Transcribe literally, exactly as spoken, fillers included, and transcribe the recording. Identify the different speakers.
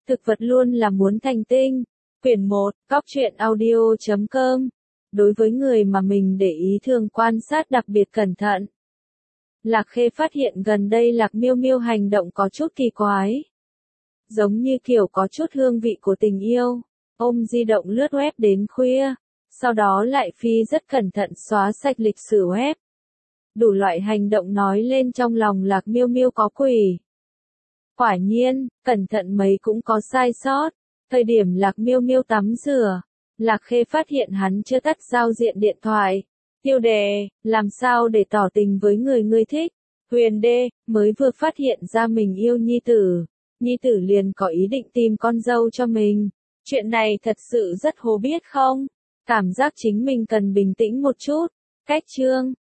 Speaker 1: Thực vật luôn là muốn thành tinh. Quyển một, cóc truyện audio chấm com. Đối với người mà mình để ý thường quan sát đặc biệt cẩn thận, Lạc Khê phát hiện gần đây Lạc Miêu Miêu hành động có chút kỳ quái. Giống như kiểu có chút hương vị của tình yêu. Ôm di động lướt web đến khuya, sau đó lại phi rất cẩn thận xóa sạch lịch sử web. Đủ loại hành động nói lên trong lòng Lạc Miêu Miêu có quỷ. Quả nhiên, cẩn thận mấy cũng có sai sót. Thời điểm Lạc Miêu Miêu tắm rửa, Lạc Khê phát hiện hắn chưa tắt giao diện điện thoại. Tiêu đề, làm sao để tỏ tình với người ngươi thích. Huyền đê, mới vừa phát hiện ra mình yêu nhi tử. Nhi tử liền có ý định tìm con dâu cho mình. Chuyện này thật sự rất hố biết không? Cảm giác chính mình cần bình tĩnh một chút. Cách chương.